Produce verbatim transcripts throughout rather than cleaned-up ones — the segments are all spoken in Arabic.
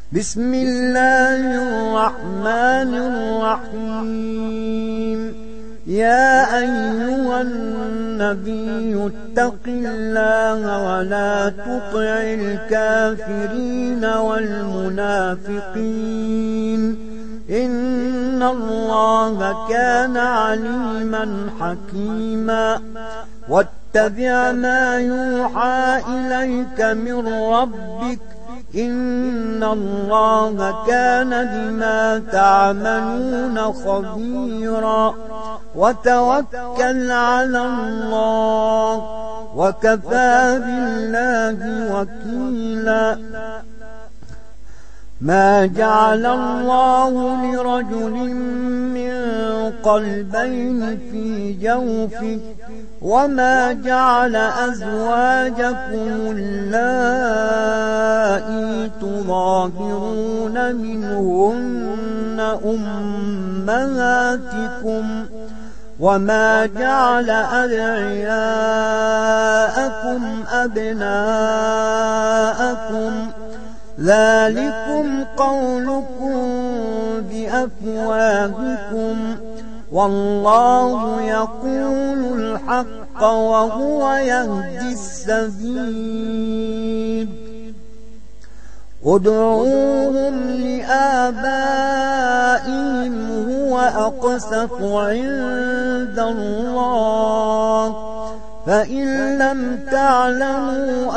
بسم الله الرحمن الرحيم. يا أيها النبي اتق الله ولا تطع الكافرين والمنافقين إن الله كان عليما حكيما. واتبع ما يوحى إليك من ربك إن الله كان بما تعملون خبيرا. وتوكل على الله وكفى بالله وكيلا. ما جعل الله لرجل من قلبين في جوفه وما جعل أزواجكم اللائي تظاهرون منهن أمهاتكم وما جعل أدعياءكم أبناءكم ذلكم قولكم بأفواهكم والله يقول الحق وهو يهدي السبيل. ادعوهم لآبائهم هو أقسط عند الله فإن لم تعلموا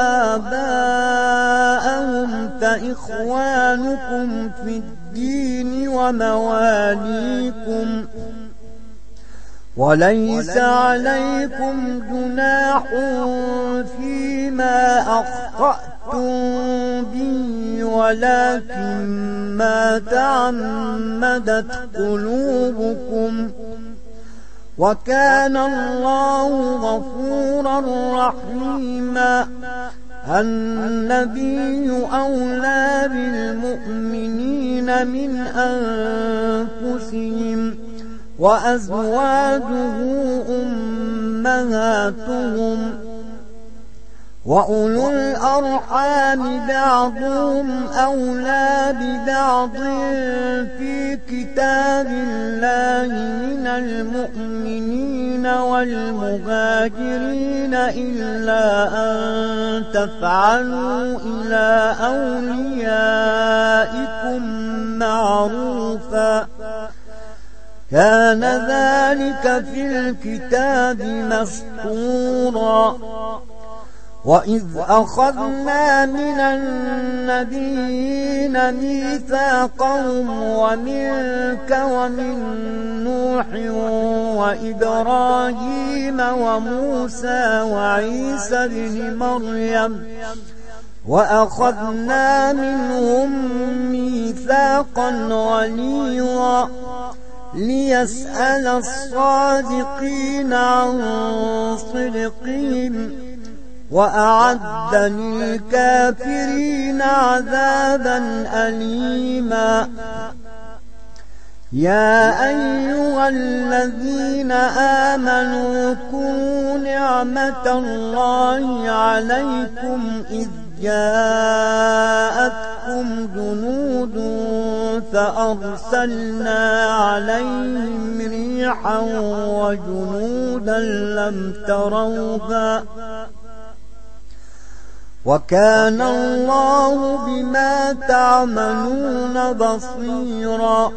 آباءهم فإخوانكم في الدين ومواليكم وليس عليكم جناح فيما أخطأتم به ولكن ما تعمدت قلوبكم وكان الله غفورا رحيما. النبي أولى بالمؤمنين من أنفسهم وأزواجه أمهاتهم وأولو الأرحام بعضهم أولى ببعض في كتاب الله من المؤمنين والمهاجرين إلا أن تفعلوا إلى أوليائكم معروفا كان ذلك في الكتاب مسطورا. وإذ أخذنا من النبيين ميثاقهم ومنك ومن نوح وإبراهيم وموسى وعيسى بن مريم وأخذنا منهم ميثاقا غليظا ليسأل الصادقين عن صدقهم وأعد للكافرين عذابا أليما. يا أيها الذين آمنوا اذكروا نعمة الله عليكم إذ جاءتكم جنود فأرسلنا عليهم ريحا وجنودا لم تروها وكان الله بما تعملون بصيرا.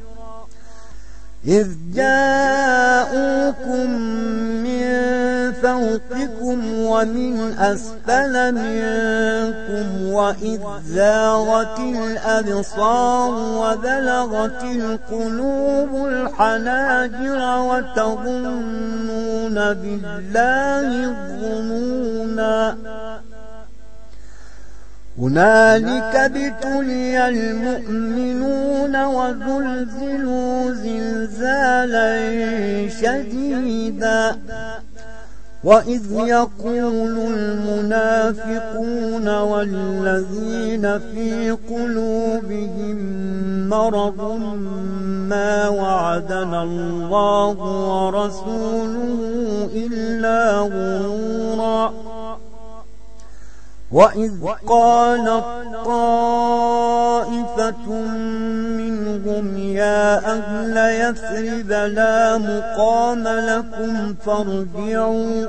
إذ جاءوكم من فوقكم ومن أسفل منكم وإذ زاغت الأبصار وبلغت القلوب الحناجر وتظنون بالله الظنونا. هنالك ابتلي المؤمنون وزلزلوا زلزالا شديدا. وإذ يقول المنافقون والذين في قلوبهم مرض ما وعدنا الله ورسوله إلا غرورا. وإذ قالت طائفة طائفة منهم يا أهل يثرب لا مقام لكم فارجعوا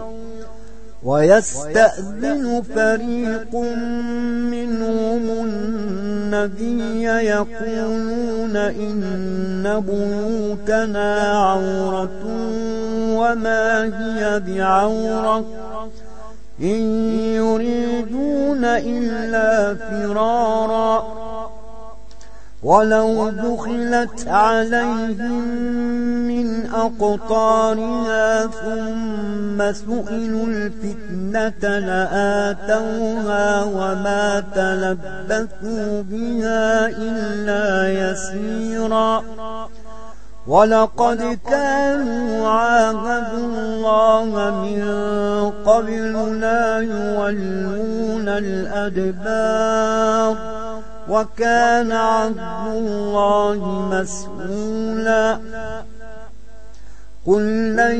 ويستأذن فريق منهم النبي يقولون إن بيوتنا عورة وما هي بعورة إن يريدون إلا فرارا ولو دخلت عليهم من أقطارها ثم سئلوا الفتنة لآتوها وما تلبثوا بها إلا يسيرا ولقد كانوا عاهدوا الله من قبل لا يولون الأدبار وكان عهد الله مسؤولا قل لن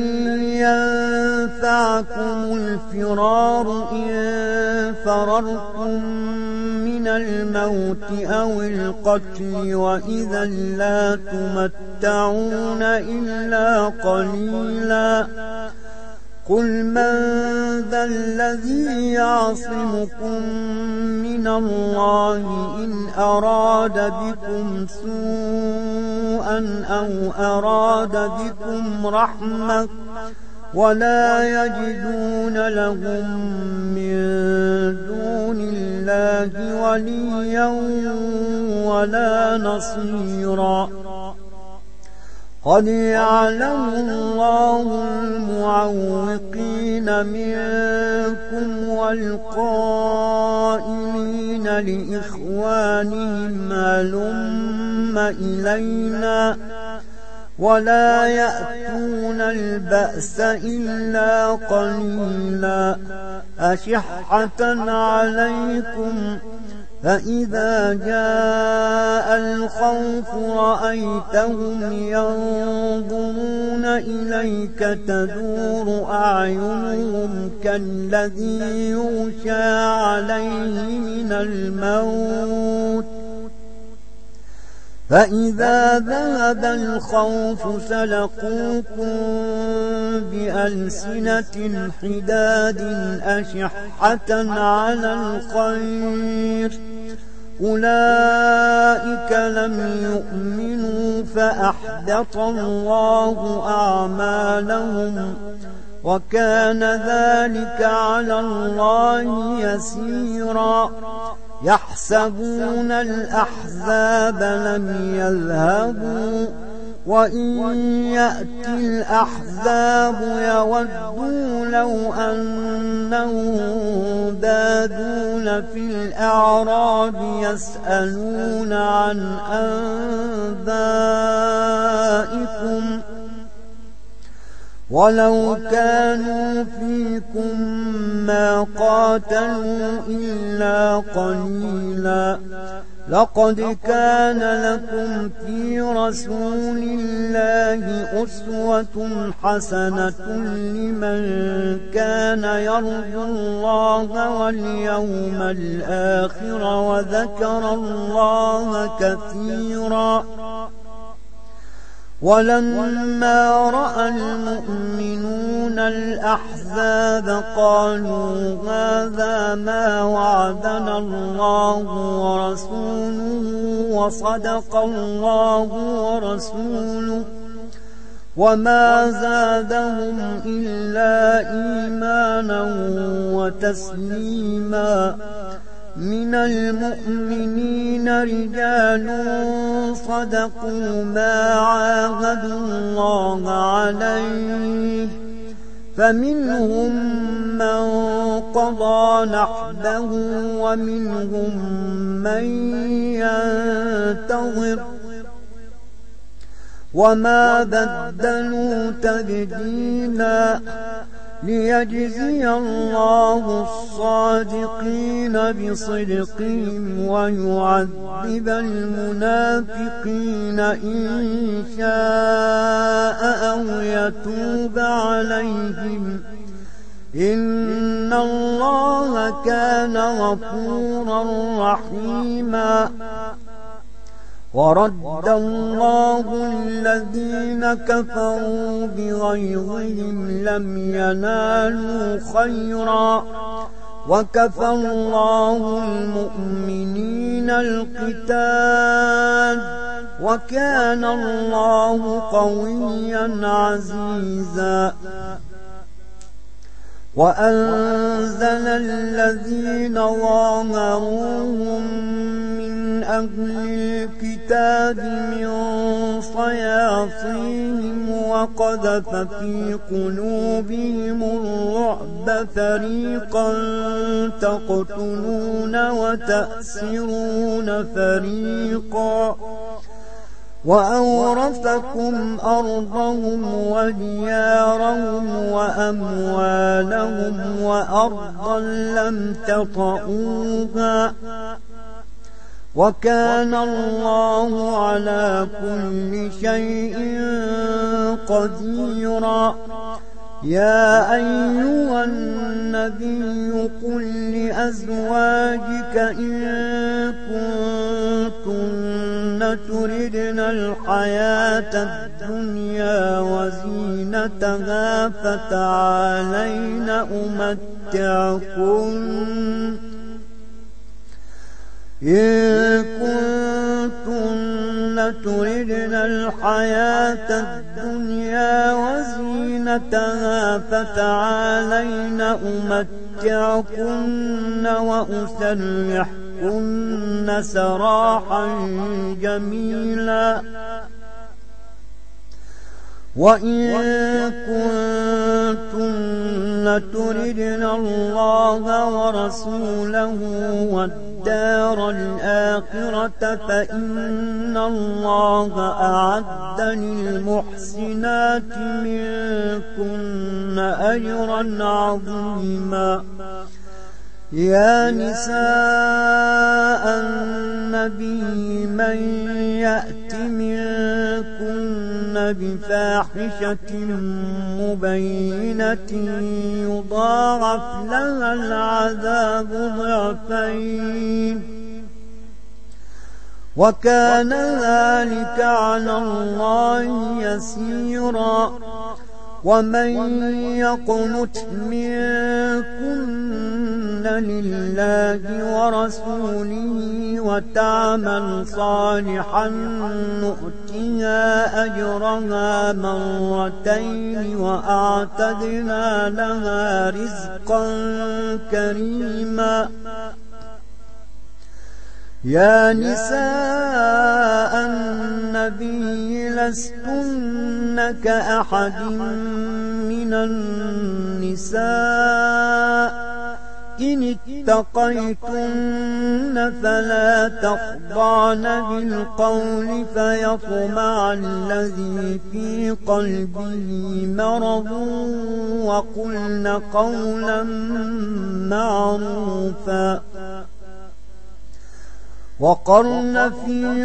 ينفعكم الفرار إن فررتم من الموت أو القتل وإذا لا تمتعون إلا قليلا قل من ذا الذي يعصمكم من الله إن أراد بكم سوءا أو أراد بكم رحمة ولا يجدون لهم من دون الله وليا ولا نصيرا قد يعلم الله المعوقين منكم والقائلين لإخوانهم هلم إلينا ولا يأتون البأس إلا قليلا أشحة عليكم فإذا جاء الخوف رأيتهم ينظرون إليك تدور أعينهم كالذي يغشى عليه من الموت فإذا ذهب الخوف سلقوكم بألسنة حداد أشحة على الخير أولئك لم يؤمنوا فأحبط الله أعمالهم وكان ذلك على الله يسيرا يحسبون الأحزاب لم يذهبوا وإن يأتي الأحزاب يودوا لو أنهم بادون في الأعراب يسألون عن أنبائكم ولو كانوا فيكم ما قاتلوا إلا قليلا لقد كان لكم في رسول الله أسوة حسنة لمن كان يرجو الله واليوم الآخر وذكر الله كثيرا ولما رأى المؤمنون الأحزاب قالوا هذا ما وعدنا الله ورسوله وصدق الله ورسوله وما زادهم إلا إيمانا وتسليما من المؤمنين رجال صدقوا ما عاهدوا الله عليه فمنهم من قضى نحبه ومنهم من ينتظر وما بدلوا تبديلا ليجزي الله الصادقين بصدقهم ويعذب المنافقين إن شاء أو يتوب عليهم إن الله كان غفورا رحيما ورد الله الذين كفروا بغيظهم لم ينالوا خيرا وكفى الله المؤمنين القتال وكان الله قويا عزيزا وأنزل الذين ظاهروهم من أهل الكتاب من صياصيهم وقذف في قلوبهم الرعب فريقا تقتلون وتأسرون فريقا وأورثكم أرضهم وديارهم وأموالهم وأرضا لم تطئوها وكان الله على كل شيء قديرا يا أيها النبي قل لأزواجك إن كنتن تردن الحياة الدنيا وزينتها فتعالين أمتعكن إن كنتن تردن الحياة الدنيا وزينتها فتعالين أمتعكن وأسرحكن سراحا جميلا وإن كنتن تردن الله ورسوله والدار الآخرة فإن الله أعد للمحسنات منكن أجرا عظيما يا نساء النبي من يأت منكن بفاحشة مبينة يضاعف لها العذاب ضعفين وكان ذلك على الله يسيرا ومن يقنت منكن لله ورسوله وتعمل صالحا نؤتها أجرها مرتين وأعتدنا لها رزقا كريما يا نساء النبي لستن كأحد من النساء إن اتقيتن فلا تخضعن بالقول فيطمع الذي في قلبه مرض وقلن قولا معروفا وقرن في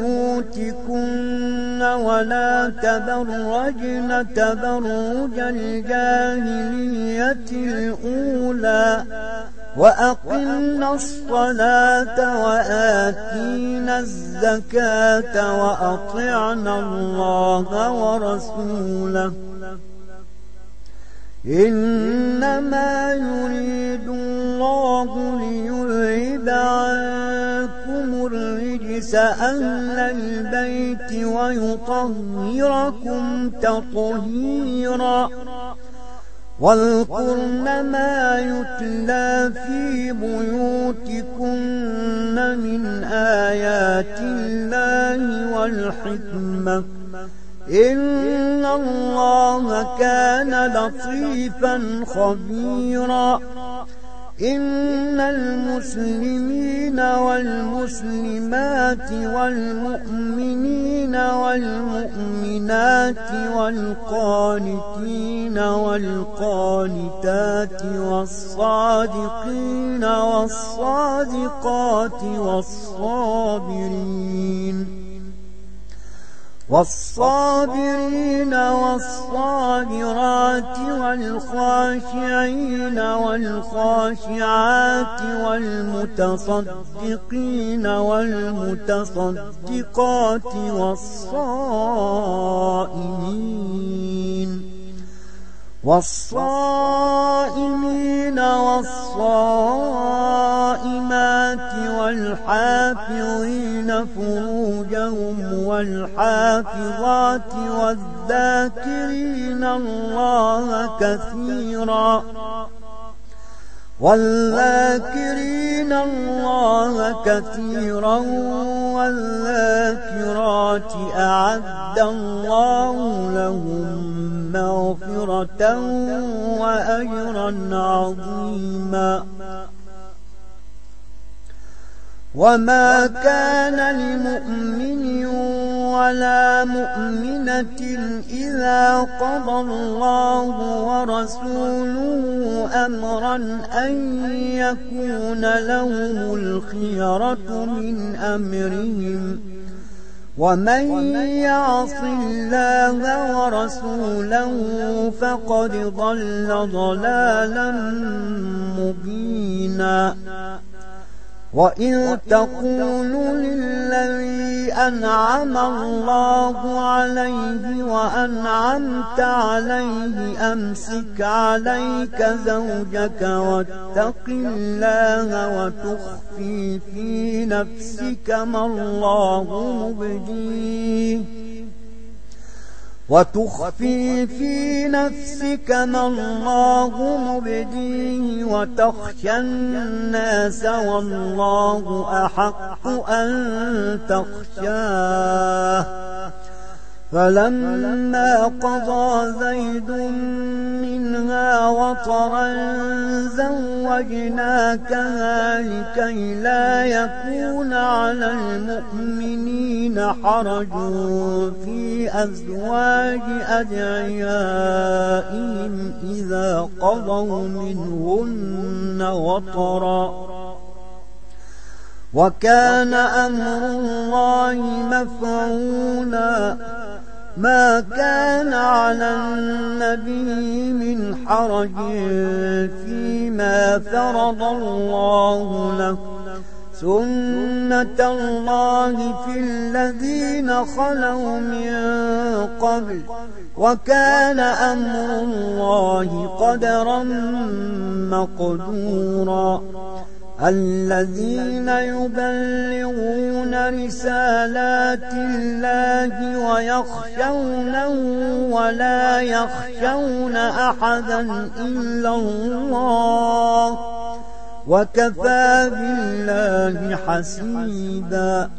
بيوتكن ولا تبرجن تبرج الجاهلية الأولى وأقمنا الصلاة وآتينا الزكاة وأطعنا الله ورسوله إنما يريد الله ليذهب عنكم الرجس أهل البيت ويطهركم تطهيرا واذكرن ما يتلى في بيوتكن من آيات الله والحكمة إن الله كان لطيفا خبيرا إن المسلمين والمسلمات والمؤمنين والمؤمنات والقانتين والقانتات والصادقين والصادقات والصابرين والصابرين والصابرات والخاشعين والخاشعات والمتصدقين والمتصدقات والصائمين والصائمين والصائمات والحافظين فروجهم والحافظات والذاكرين الله كثيرا والذاكرين الله كثيرا والذاكرات أعد الله لهم مغفرة وأجرا عظيما. وما كان لمؤمن ولا مؤمنة إذا قضى الله ورسوله أمرا أن يكون لهم الخيرة من أمرهم ومن يعص الله ورسوله فقد ضل ضلالا مبينا. وإذ تقول للذي أنعم الله عليه وأنعمت عليه أمسك عليك زوجك واتق الله وتخفي في نفسك ما الله مبديه وتخفي في نفسك ما الله مبديه وتخشى الناس والله أحق أن تخشاه. فلما قضى زيد منها وطرا زوجناكها لكي لا يكون على المؤمنين حرج في أزواج أدعيائهم إذا قضوا منهن وطرا وكان أمر الله مفعولا. ما كان على النبي من حرج فيما فرض الله له سنة الله في الذين خلوا من قبل وكان أمر الله قدرا مقدورا. الذين يبلغون رسالات الله ويخشونه ولا يخشون أحدا إلا الله وكفى بالله حسيبا.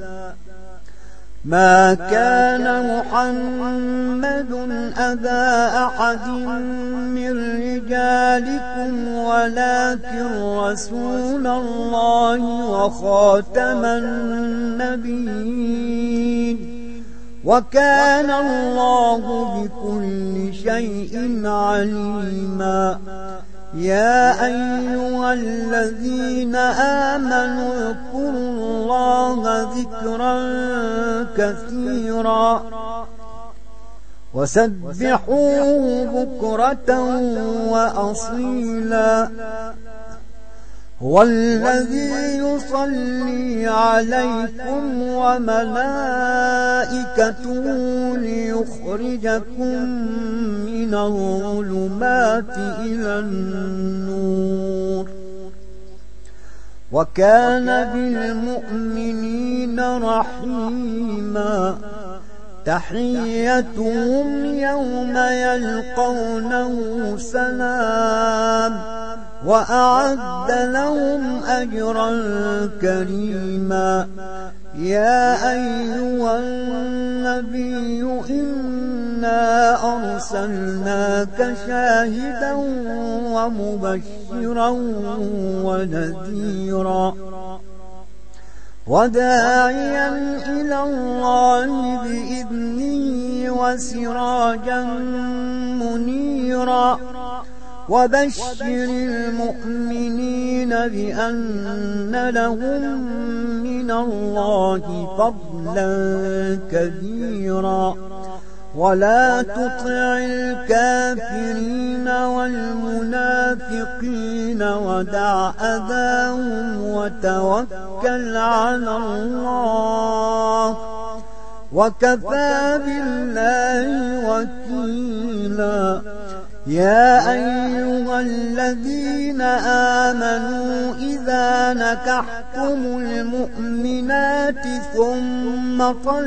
ما كان محمد أبا أحد من رجالكم ولكن رسول الله وخاتم النبيين وكان الله بكل شيء عليما. يا أيها الذين آمنوا اذكروا الله ذكرا كثيرا وسبحوه بكرة وأصيلا. هو الذي يصلي عليكم وملائكته ليخرجكم من الظلمات إلى النور وكان بالمؤمنين رحيما. تحيتهم يوم يلقونه سلام وأعد لهم أجرا كريما. يا أيها النبي إنا أرسلناك شاهدا ومبشرا ونذيرا وداعيا إلى الله بإذنه وسراجا منيرا وبشر المؤمنين بأن لهم من الله فضلا كبيرا ولا تطع الكافرين والمنافقين ودع أذاهم وتوكل على الله وكفى بالله وكيلا يا أيها الذين آمنوا إذا نكحتم المؤمنات ثم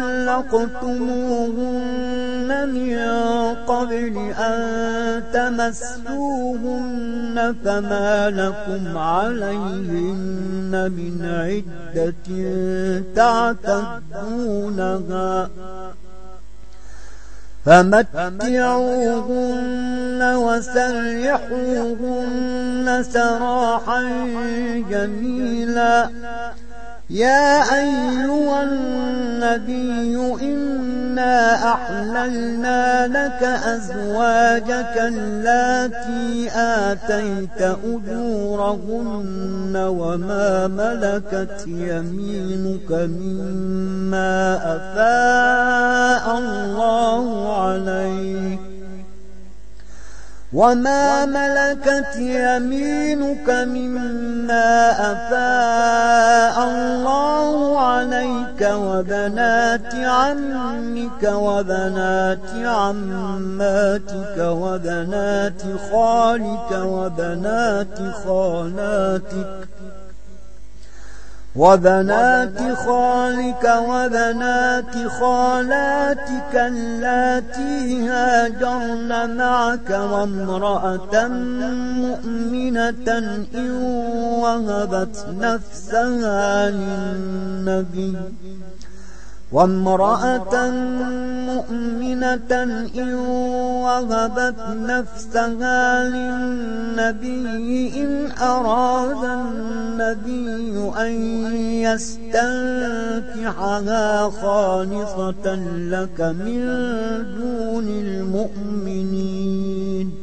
طلقتموهن من قبل أن تمسوهن فما لكم عليهن من عدة تعتدونها فمتعوهن وسرحوهن سراحا جميلا يا أيها النبي إنا أحللنا لك أزواجك اللاتي آتيت أجورهن وما ملكت يمينك مما أفاء الله عليك وما ملكت يمينك مما أفاء الله عليك وبنات عمك وبنات عماتك وبنات خالك وبنات خالاتك وبنات خالك وبنات خالاتك اللاتي هاجرن معك وامرأة مؤمنة إن وهبت نفسها للنبي وامرأة مؤمنة إن وهبت نفسها للنبي إن أراد النبي أن يستنكحها خالصة لك من دون المؤمنين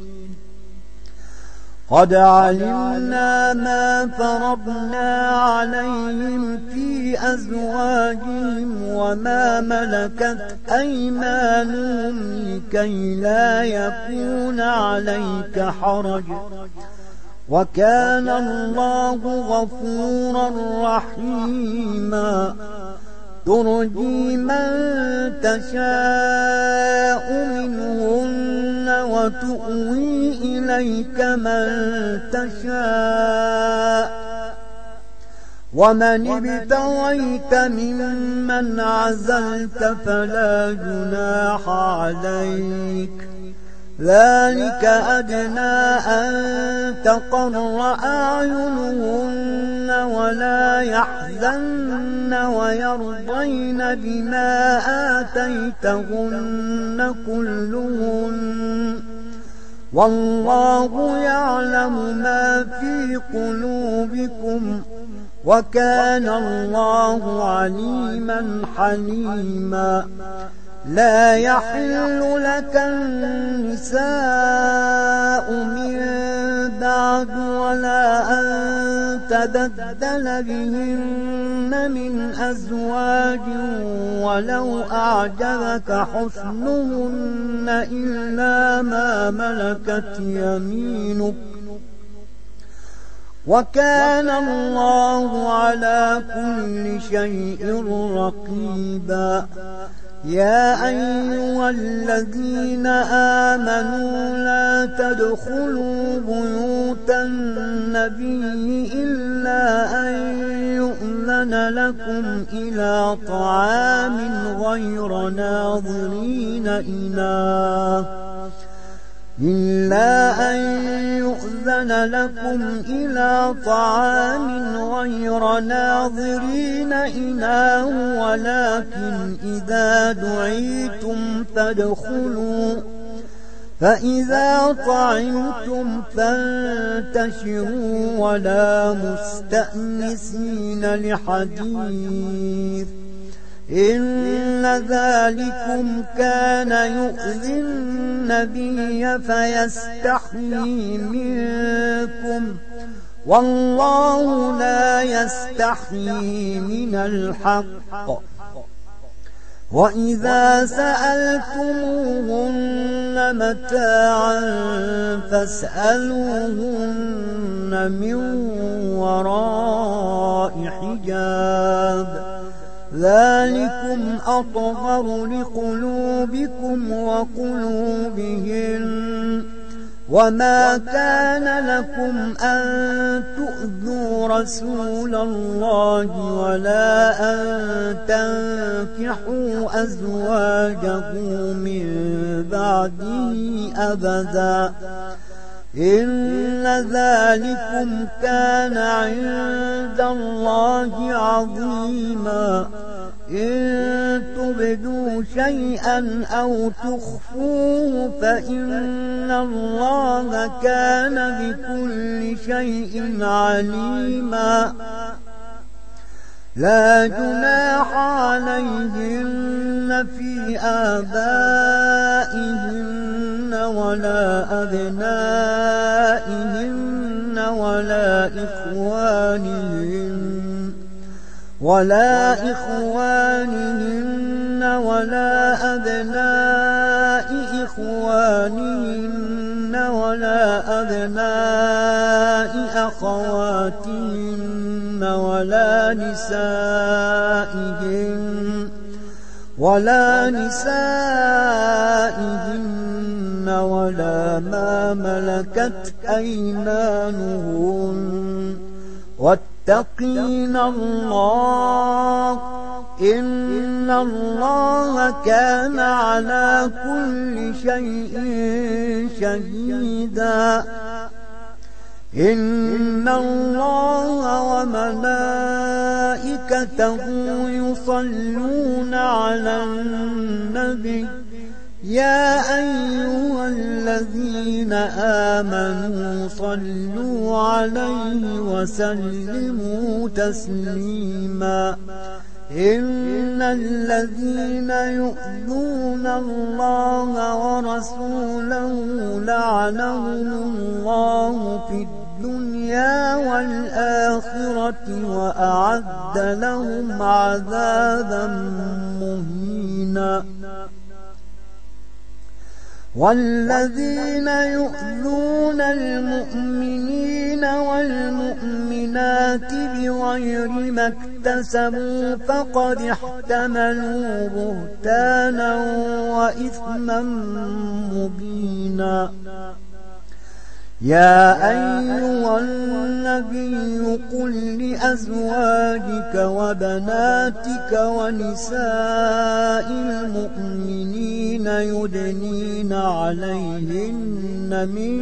قد علمنا ما فرضنا عليهم في أزواجهم وما ملكت أيمانهم لكي لا يكون عليك حرج وكان الله غفورا رحيما ترجي من تشاء منهن وتؤوي إليك من تشاء ومن ابتغيت ممن عزلت فلا جناح عليك ذلك أدنى أن تقر أعينهن ولا يحزن ويرضين بما آتيتهن كلهن والله يعلم ما في قلوبكم وكان الله عليما حليما لا يحل لك النساء من بعد ولا أن تبدل بهن من أزواج ولو أعجبك حسنهن إلا ما ملكت يمينك وكان الله على كل شيء رقيبا يا أيها الذين آمنوا لا تدخلوا بيوت النبي إلا أن يؤذن لكم إلى طعام غير ناظرين إناه إلا أن يؤذن لكم إلى طعام غير ناظرين إناه ولكن إذا دعيتم فادخلوا فإذا طعمتم فانتشروا ولا مستأنسين لحديث إن ذلكم كان يؤذي النبي فيستحيي منكم والله لا يستحيي من الحق وإذا سألتموهن متاعا فاسألوهن من وراء حجاب ذلكم أطهر لقلوبكم وقلوبهن وما كان لكم أن تؤذوا رسول الله ولا أن تنكحوا أزواجه من بعده أبدا إن ذلكم كان عند الله عظيما إن تبدوا شيئا أو تخفوه فإن الله كان بكل شيء عليما لا جناح عليهن في آبائهن ولا أبنائهن ولا إخوانهن ولا إخوانهن ولا أبناء إخوانهن ولا أبناء أخواتهن ولا نسائهن ولا نسائهن ولا ما ملكت أيمانهن واتقين الله إن الله كان على كل شيء شهيدا إن الله وملائكته يصلون على النبي يا أيها الذين آمنوا صلوا عليه وسلموا تسليما إن الذين يؤذون الله ورسوله لعنهم الله في الدنيا والآخرة وأعد لهم عذابا مهينا والذين يؤذون المؤمنين والمؤمنات بغير ما اكتسبوا فقد احتملوا بهتانا وإثما مبينا يا أيها النبي قل لأزواجك وبناتك ونساء المؤمنين يدنين عليهن من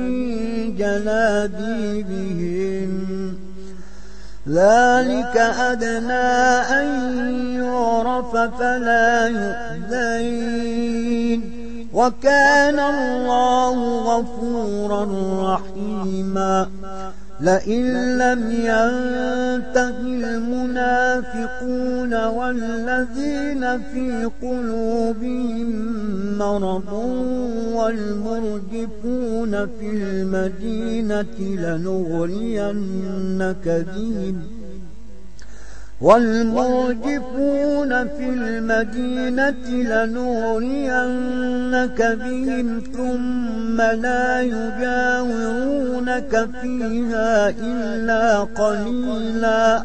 جلابيبهن ذلك أدنى أن يعرف فلا يؤذين وكان الله غفورا رحيما لئن لم ينته المنافقون والذين في قلوبهم مرض والمرجفون في المدينة لنغرينك بهم والمرجفون في المدينة لنغرينك بهم ثم لا يجاورونك فيها إلا قليلا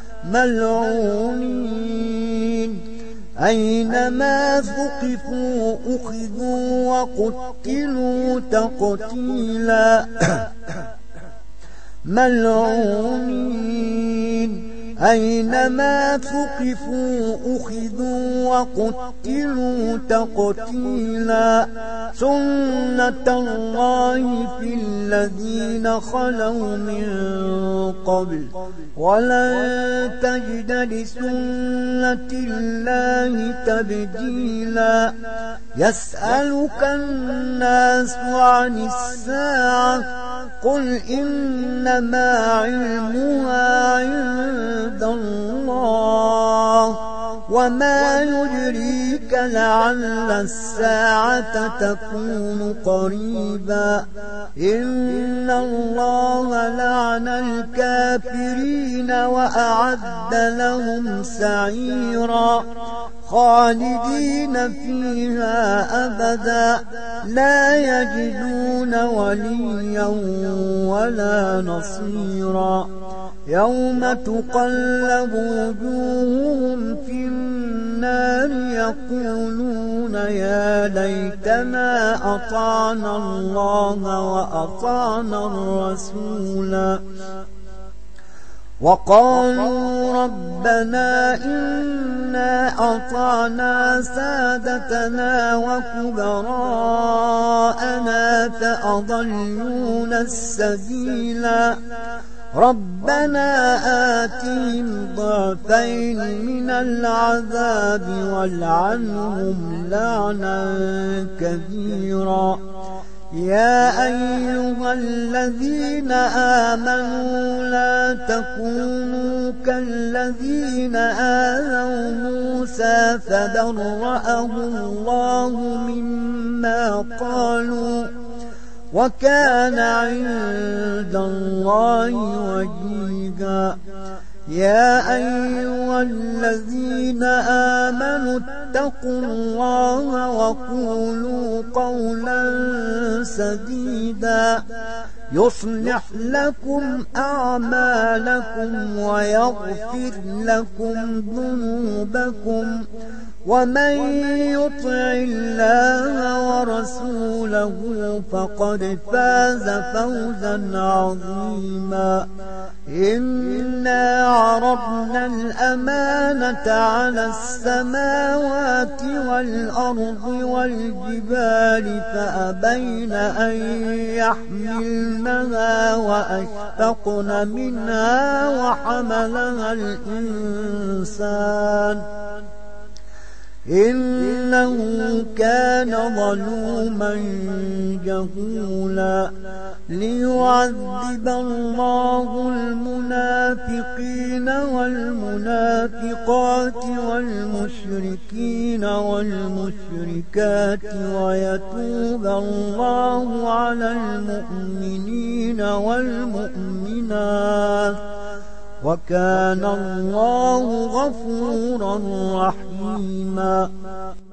ملعونين أينما ثقفوا أخذوا وقتلوا تقتيلا ملعونين أينما ثقفوا أخذوا وقتلوا تقتيلا سنة الله في الذين خلوا من قبل ولن تجد لسنة الله تبديلا يسألك الناس عن الساعة قل إنما علمها عند الله وما يدريك لعل الساعة تكون قريبا إن الله لعن الكافرين وأعد لهم سعيرا خالدين فيها أبدا لا يجدون وليا ولا نصيرا يوم تقلب وجوههم في النار يقولون يا ليتنا أطعنا الله وأطعنا الرسولا وقالوا ربنا إنا أطعنا سادتنا وكبراءنا فأضلونا السبيلا ربنا آتهم ضعفين من العذاب والعنهم لعنا كبيرا يا أيها الذين آمنوا لا تكونوا كالذين آذوا موسى فبرأه الله مما قالوا وكان عند الله وجيها يا أيها الذين آمنوا اتقوا الله وقولوا قولا سديدا يصلح لكم أعمالكم ويغفر لكم ذنوبكم ومن يطع الله ورسوله فقد فاز فوزا عظيما إنا عرضنا الأمانة على السماوات والأرض والجبال فأبين أن يحملنها وأشفقن منها وحملها الإنسان إنه كان ظلوما جهولا ليعذب الله المنافقين والمنافقات والمشركين والمشركات ويتوب الله على المؤمنين والمؤمنات وكان الله غفورا رحيما